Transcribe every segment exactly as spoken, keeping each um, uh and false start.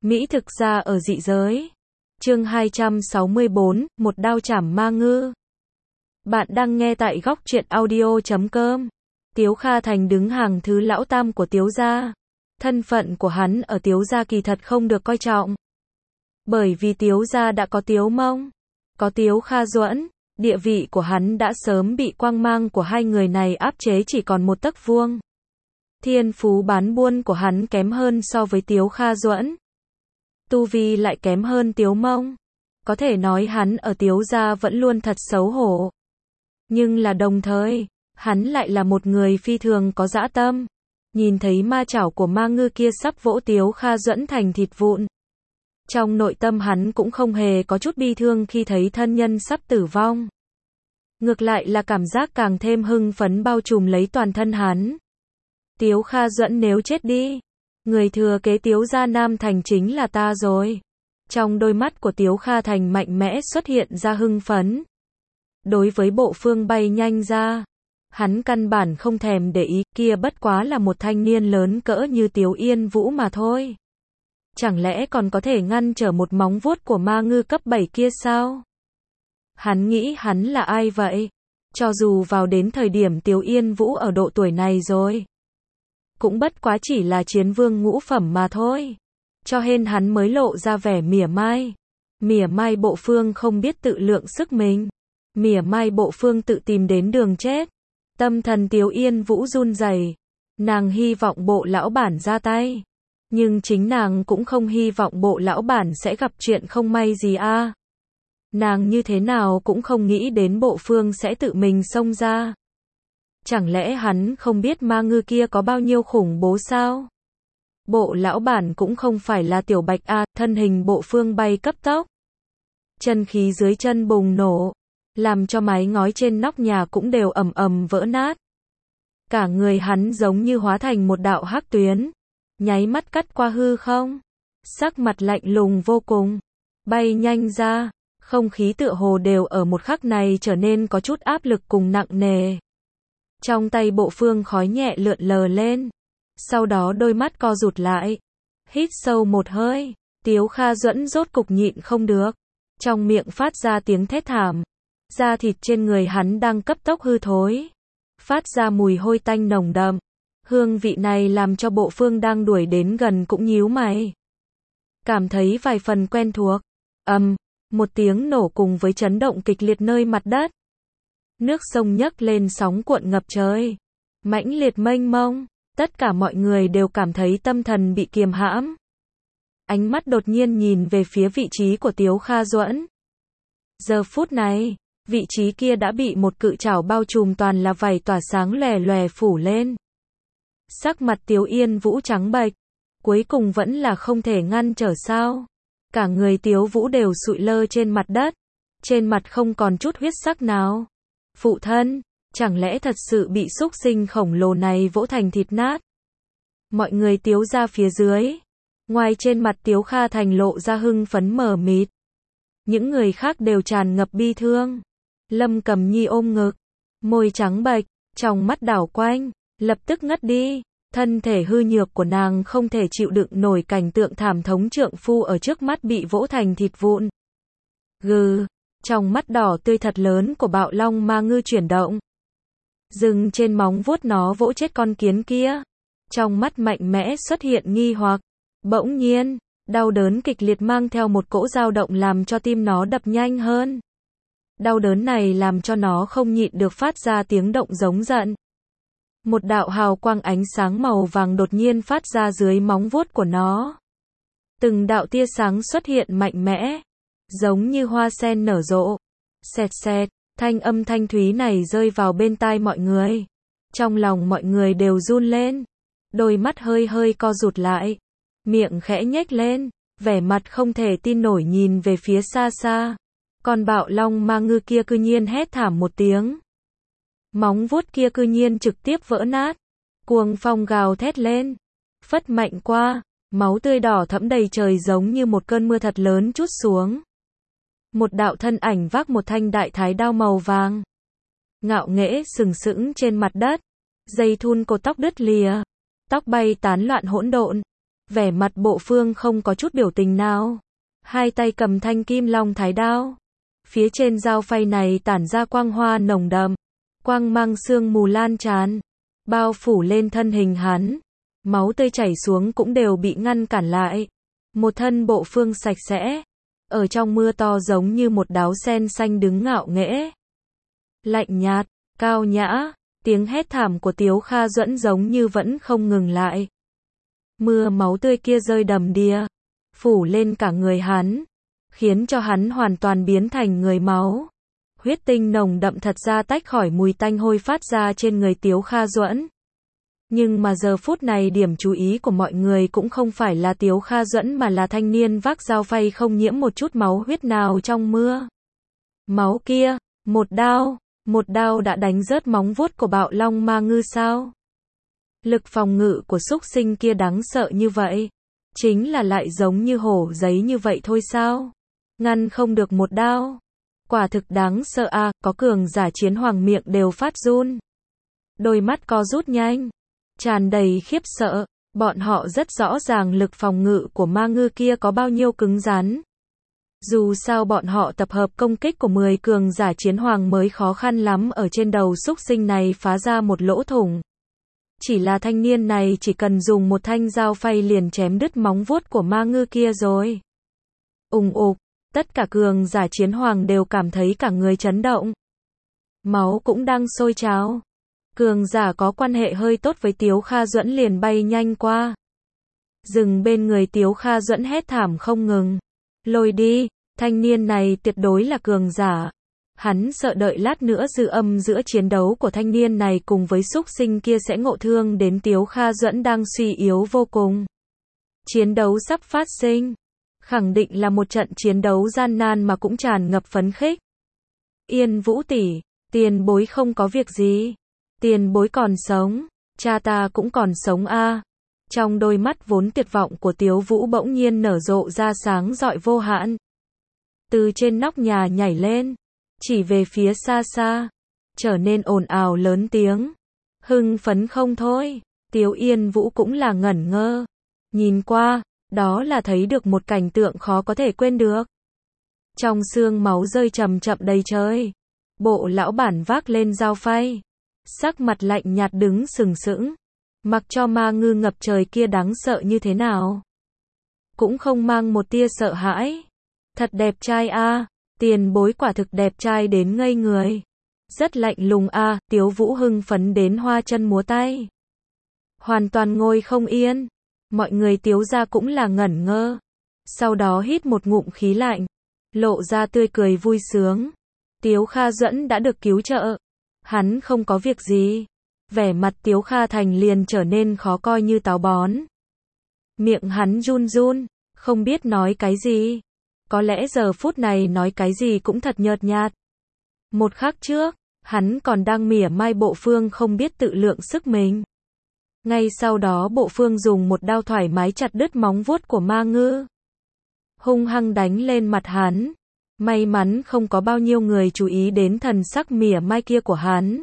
Mỹ thực ra ở dị giới. Chương hai trăm sáu mươi bốn, một đao chảm ma ngư. Bạn đang nghe tại góc truyện audio chấm com. Tiếu Kha Thành đứng hàng thứ lão tam của Tiếu gia. Thân phận của hắn ở Tiếu gia kỳ thật không được coi trọng. Bởi vì Tiếu gia đã có Tiếu Mông, có Tiếu Kha Duẫn, địa vị của hắn đã sớm bị quang mang của hai người này áp chế chỉ còn một tấc vuông. Thiên phú bán buôn của hắn kém hơn so với Tiếu Kha Duẫn. Tu vi lại kém hơn Tiếu Mông. Có thể nói hắn ở Tiếu gia vẫn luôn thật xấu hổ. Nhưng là đồng thời, hắn lại là một người phi thường có dã tâm. Nhìn thấy ma chảo của ma ngư kia sắp vỗ Tiếu Kha Duẫn thành thịt vụn. Trong nội tâm hắn cũng không hề có chút bi thương khi thấy thân nhân sắp tử vong. Ngược lại là cảm giác càng thêm hưng phấn bao trùm lấy toàn thân hắn. Tiếu Kha Duẫn nếu chết đi, người thừa kế Tiếu gia Nam Thành chính là ta rồi. Trong đôi mắt của Tiếu Kha Thành mạnh mẽ xuất hiện ra hưng phấn. Đối với bộ phương bay nhanh ra, hắn căn bản không thèm để ý, kia bất quá là một thanh niên lớn cỡ như Tiếu Yên Vũ mà thôi. Chẳng lẽ còn có thể ngăn trở một móng vuốt của ma ngư cấp bảy kia sao? Hắn nghĩ hắn là ai vậy? Cho dù vào đến thời điểm Tiếu Yên Vũ ở độ tuổi này rồi, cũng bất quá chỉ là chiến vương ngũ phẩm mà thôi. Cho nên hắn mới lộ ra vẻ mỉa mai. Mỉa mai bộ phương không biết tự lượng sức mình. Mỉa mai bộ phương tự tìm đến đường chết. Tâm thần Tiếu Yên Vũ run rẩy. Nàng hy vọng bộ lão bản ra tay. Nhưng chính nàng cũng không hy vọng bộ lão bản sẽ gặp chuyện không may gì a. Nàng như thế nào cũng không nghĩ đến bộ phương sẽ tự mình xông ra. Chẳng lẽ hắn không biết ma ngư kia có bao nhiêu khủng bố sao? Bộ lão bản cũng không phải là tiểu bạch a, thân hình bộ phương bay cấp tốc. Chân khí dưới chân bùng nổ, làm cho mái ngói trên nóc nhà cũng đều ầm ầm vỡ nát. Cả người hắn giống như hóa thành một đạo hắc tuyến, nháy mắt cắt qua hư không. Sắc mặt lạnh lùng vô cùng, bay nhanh ra, không khí tựa hồ đều ở một khắc này trở nên có chút áp lực cùng nặng nề. Trong tay bộ phương khói nhẹ lượn lờ lên. Sau đó đôi mắt co rụt lại. Hít sâu một hơi. Tiếu Kha Duẫn rốt cục nhịn không được. Trong miệng phát ra tiếng thét thảm. Da thịt trên người hắn đang cấp tốc hư thối. Phát ra mùi hôi tanh nồng đậm. Hương vị này làm cho bộ phương đang đuổi đến gần cũng nhíu mày. Cảm thấy vài phần quen thuộc. Ầm, um, một tiếng nổ cùng với chấn động kịch liệt nơi mặt đất. Nước sông nhấc lên sóng cuộn ngập trời. Mãnh liệt mênh mông. Tất cả mọi người đều cảm thấy tâm thần bị kiềm hãm. Ánh mắt đột nhiên nhìn về phía vị trí của Tiếu Kha Duẫn. Giờ phút này, vị trí kia đã bị một cự chảo bao trùm toàn là vảy tỏa sáng lòe lòe phủ lên. Sắc mặt Tiếu Yên Vũ trắng bệch. Cuối cùng vẫn là không thể ngăn trở sao. Cả người Tiếu Vũ đều sụi lơ trên mặt đất. Trên mặt không còn chút huyết sắc nào. Phụ thân, chẳng lẽ thật sự bị xúc sinh khổng lồ này vỗ thành thịt nát? Mọi người Tiếu ra phía dưới. Ngoài trên mặt Tiếu Kha Thành lộ ra hưng phấn mờ mịt. Những người khác đều tràn ngập bi thương. Lâm Cầm Nhi ôm ngực, môi trắng bệch, trong mắt đảo quanh, lập tức ngất đi. Thân thể hư nhược của nàng không thể chịu đựng nổi cảnh tượng thảm thống trượng phu ở trước mắt bị vỗ thành thịt vụn. Gừ, trong mắt đỏ tươi thật lớn của bạo long ma ngư chuyển động. Dừng trên móng vuốt nó vỗ chết con kiến kia. Trong mắt mạnh mẽ xuất hiện nghi hoặc. Bỗng nhiên, đau đớn kịch liệt mang theo một cỗ dao động làm cho tim nó đập nhanh hơn. Đau đớn này làm cho nó không nhịn được phát ra tiếng động giống giận. Một đạo hào quang ánh sáng màu vàng đột nhiên phát ra dưới móng vuốt của nó. Từng đạo tia sáng xuất hiện mạnh mẽ, giống như hoa sen nở rộ. Xẹt xẹt, thanh âm thanh thúy này rơi vào bên tai mọi người. Trong lòng mọi người đều run lên. Đôi mắt hơi hơi co rụt lại. Miệng khẽ nhếch lên, vẻ mặt không thể tin nổi nhìn về phía xa xa. Con bạo long ma ngư kia cư nhiên hét thảm một tiếng. Móng vuốt kia cư nhiên trực tiếp vỡ nát. Cuồng phong gào thét lên. Phất mạnh qua, máu tươi đỏ thẫm đầy trời giống như một cơn mưa thật lớn trút xuống. Một đạo thân ảnh vác một thanh đại thái đao màu vàng. Ngạo nghễ sừng sững trên mặt đất. Dây thun cột tóc đứt lìa. Tóc bay tán loạn hỗn độn. Vẻ mặt Bộ Phương không có chút biểu tình nào. Hai tay cầm thanh kim long thái đao. Phía trên dao phay này tản ra quang hoa nồng đậm. Quang mang sương mù lan tràn. Bao phủ lên thân hình hắn. Máu tươi chảy xuống cũng đều bị ngăn cản lại. Một thân Bộ Phương sạch sẽ. Ở trong mưa to giống như một đáo sen xanh đứng ngạo nghễ. Lạnh nhạt, cao nhã. Tiếng hét thảm của Tiếu Kha Duẫn giống như vẫn không ngừng lại. Mưa máu tươi kia rơi đầm đìa, phủ lên cả người hắn, khiến cho hắn hoàn toàn biến thành người máu. Huyết tinh nồng đậm thật ra tách khỏi mùi tanh hôi phát ra trên người Tiếu Kha Duẫn. Nhưng mà giờ phút này điểm chú ý của mọi người cũng không phải là Tiếu Kha Duẫn mà là thanh niên vác dao phay không nhiễm một chút máu huyết nào trong mưa. Máu kia, một đao, một đao đã đánh rớt móng vuốt của Bạo Long Ma Ngư sao? Lực phòng ngự của súc sinh kia đáng sợ như vậy, chính là lại giống như hổ giấy như vậy thôi sao? Ngăn không được một đao. Quả thực đáng sợ a, à, có cường giả chiến hoàng miệng đều phát run. Đôi mắt co rút nhanh, tràn đầy khiếp sợ, bọn họ rất rõ ràng lực phòng ngự của ma ngư kia có bao nhiêu cứng rắn. Dù sao bọn họ tập hợp công kích của mười cường giả chiến hoàng mới khó khăn lắm ở trên đầu súc sinh này phá ra một lỗ thủng. Chỉ là thanh niên này chỉ cần dùng một thanh dao phay liền chém đứt móng vuốt của ma ngư kia rồi. Ùng ục, tất cả cường giả chiến hoàng đều cảm thấy cả người chấn động. Máu cũng đang sôi trào. Cường giả có quan hệ hơi tốt với Tiếu Kha Duẫn liền bay nhanh qua. Dừng bên người Tiếu Kha Duẫn hét thảm không ngừng. Lôi đi, thanh niên này tuyệt đối là cường giả. Hắn sợ đợi lát nữa dư âm giữa chiến đấu của thanh niên này cùng với súc sinh kia sẽ ngộ thương đến Tiếu Kha Duẫn đang suy yếu vô cùng. Chiến đấu sắp phát sinh. Khẳng định là một trận chiến đấu gian nan mà cũng tràn ngập phấn khích. Yên Vũ tỷ, tiền bối không có việc gì. Tiền bối còn sống. Cha ta cũng còn sống a. À. Trong đôi mắt vốn tuyệt vọng của Tiếu Vũ bỗng nhiên nở rộ ra sáng rọi vô hạn. Từ trên nóc nhà nhảy lên. Chỉ về phía xa xa, trở nên ồn ào lớn tiếng, hưng phấn không thôi. Tiếu Yên Vũ cũng là ngẩn ngơ, nhìn qua, đó là thấy được một cảnh tượng khó có thể quên được. Trong xương máu rơi chậm chậm đầy trời, Bộ lão bản vác lên dao phay, sắc mặt lạnh nhạt đứng sừng sững, mặc cho ma ngư ngập trời kia đáng sợ như thế nào, cũng không mang một tia sợ hãi. Thật đẹp trai a. À. Tiền bối quả thực đẹp trai đến ngây người. Rất lạnh lùng a, à, Tiếu Vũ hưng phấn đến hoa chân múa tay. Hoàn toàn ngồi không yên. Mọi người Tiếu gia cũng là ngẩn ngơ. Sau đó hít một ngụm khí lạnh. Lộ ra tươi cười vui sướng. Tiếu Kha Duẫn đã được cứu trợ. Hắn không có việc gì. Vẻ mặt Tiếu Kha Thành liền trở nên khó coi như táo bón. Miệng hắn run run, không biết nói cái gì. Có lẽ giờ phút này nói cái gì cũng thật nhợt nhạt. Một khắc trước, hắn còn đang mỉa mai Bộ Phương không biết tự lượng sức mình. Ngay sau đó Bộ Phương dùng một đao thoải mái chặt đứt móng vuốt của ma ngư. Hung hăng đánh lên mặt hắn. May mắn không có bao nhiêu người chú ý đến thần sắc mỉa mai kia của hắn.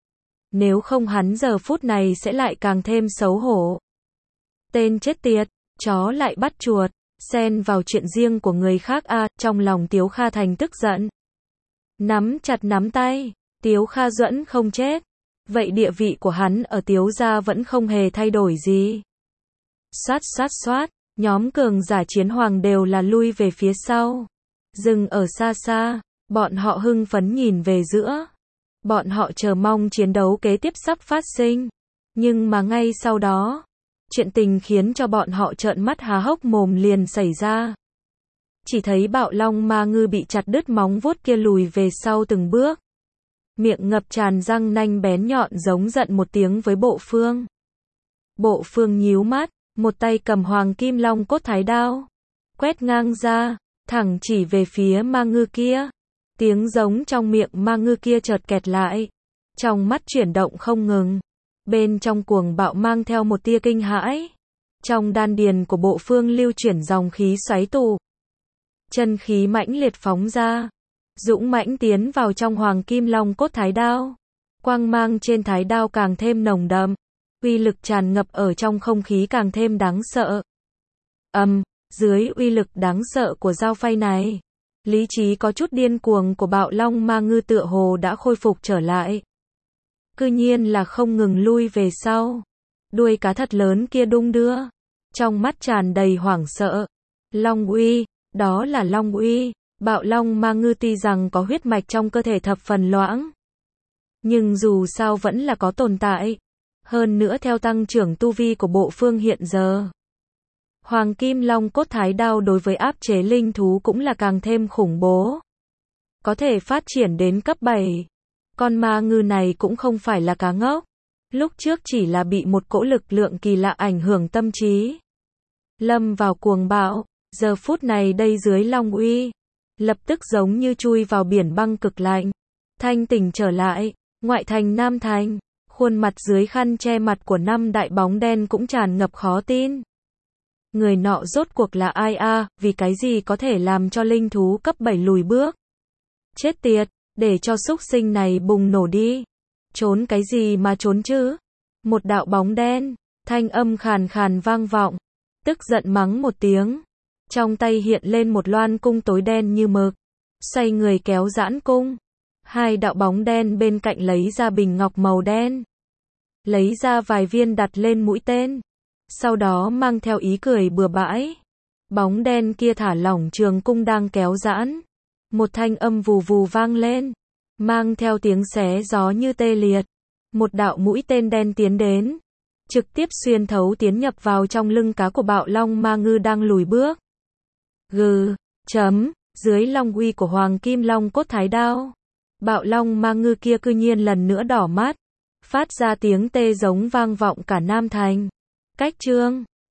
Nếu không hắn giờ phút này sẽ lại càng thêm xấu hổ. Tên chết tiệt, chó lại bắt chuột. Xen vào chuyện riêng của người khác a, à, trong lòng Tiếu Kha Thành tức giận. Nắm chặt nắm tay, Tiếu Kha Duẫn không chết. Vậy địa vị của hắn ở Tiếu gia vẫn không hề thay đổi gì. Xoát xoát xoát, nhóm cường giả chiến hoàng đều là lui về phía sau. Dừng ở xa xa, bọn họ hưng phấn nhìn về giữa. Bọn họ chờ mong chiến đấu kế tiếp sắp phát sinh. Nhưng mà ngay sau đó, chuyện tình khiến cho bọn họ trợn mắt há hốc mồm liền xảy ra. Chỉ thấy Bạo Long Ma Ngư bị chặt đứt móng vuốt kia lùi về sau từng bước. Miệng ngập tràn răng nanh bén nhọn giống giận một tiếng với Bộ Phương. Bộ Phương nhíu mắt, một tay cầm Hoàng Kim Long cốt thái đao. Quét ngang ra, thẳng chỉ về phía ma ngư kia. Tiếng giống trong miệng ma ngư kia chợt kẹt lại. Trong mắt chuyển động không ngừng. Bên trong cuồng bạo mang theo một tia kinh hãi. Trong đan điền của Bộ Phương lưu chuyển dòng khí xoáy tụ. Chân khí mãnh liệt phóng ra. Dũng mãnh tiến vào trong Hoàng Kim Long cốt thái đao. Quang mang trên thái đao càng thêm nồng đậm. Uy lực tràn ngập ở trong không khí càng thêm đáng sợ. Ầm, dưới uy lực đáng sợ của dao phay này, lý trí có chút điên cuồng của Bạo Long Ma Ngư tựa hồ đã khôi phục trở lại. Cư nhiên là không ngừng lui về sau. Đuôi cá thật lớn kia đung đưa, trong mắt tràn đầy hoảng sợ. Long uy, đó là Long uy. Bạo Long Ma Ngư tuy rằng có huyết mạch trong cơ thể thập phần loãng, nhưng dù sao vẫn là có tồn tại. Hơn nữa theo tăng trưởng tu vi của bộ phương hiện giờ, Hoàng Kim Long Cốt Thái Đao đối với áp chế linh thú cũng là càng thêm khủng bố. Có thể phát triển đến cấp bảy. Con ma ngư này cũng không phải là cá ngốc. Lúc trước chỉ là bị một cỗ lực lượng kỳ lạ ảnh hưởng tâm trí, lâm vào cuồng bạo. Giờ phút này đây dưới Long uy, lập tức giống như chui vào biển băng cực lạnh. Thanh tỉnh trở lại, ngoại thành Nam Thành, khuôn mặt dưới khăn che mặt của năm đại bóng đen cũng tràn ngập khó tin. Người nọ rốt cuộc là ai a, vì cái gì có thể làm cho linh thú cấp bảy lùi bước? Chết tiệt, để cho xúc sinh này bùng nổ đi. Trốn cái gì mà trốn chứ? Một đạo bóng đen, thanh âm khàn khàn vang vọng, tức giận mắng một tiếng. Trong tay hiện lên một loan cung tối đen như mực, xoay người kéo giãn cung. Hai đạo bóng đen bên cạnh lấy ra bình ngọc màu đen, lấy ra vài viên đặt lên mũi tên, sau đó mang theo ý cười bừa bãi. Bóng đen kia thả lỏng trường cung đang kéo giãn, một thanh âm vù vù vang lên, mang theo tiếng xé gió như tê liệt. Một đạo mũi tên đen tiến đến, trực tiếp xuyên thấu tiến nhập vào trong lưng cá của Bạo Long Ma Ngư đang lùi bước. Gừ, chấm, dưới long uy của Hoàng Kim Long Cốt Thái Đao, Bạo Long Ma Ngư kia cư nhiên lần nữa đỏ mắt, phát ra tiếng tê giống vang vọng cả Nam Thành. Cách chương